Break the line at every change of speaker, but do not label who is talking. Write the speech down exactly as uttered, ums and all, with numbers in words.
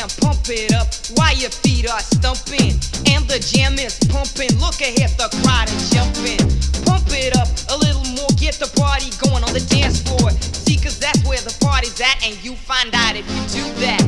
jam, pump it up while your feet are stumping. And the jam is pumping, look ahead, the crowd is jumping. Pump it up a little more, get the party going on the dance floor. See, cause that's where the party's at, and you find out if you do that.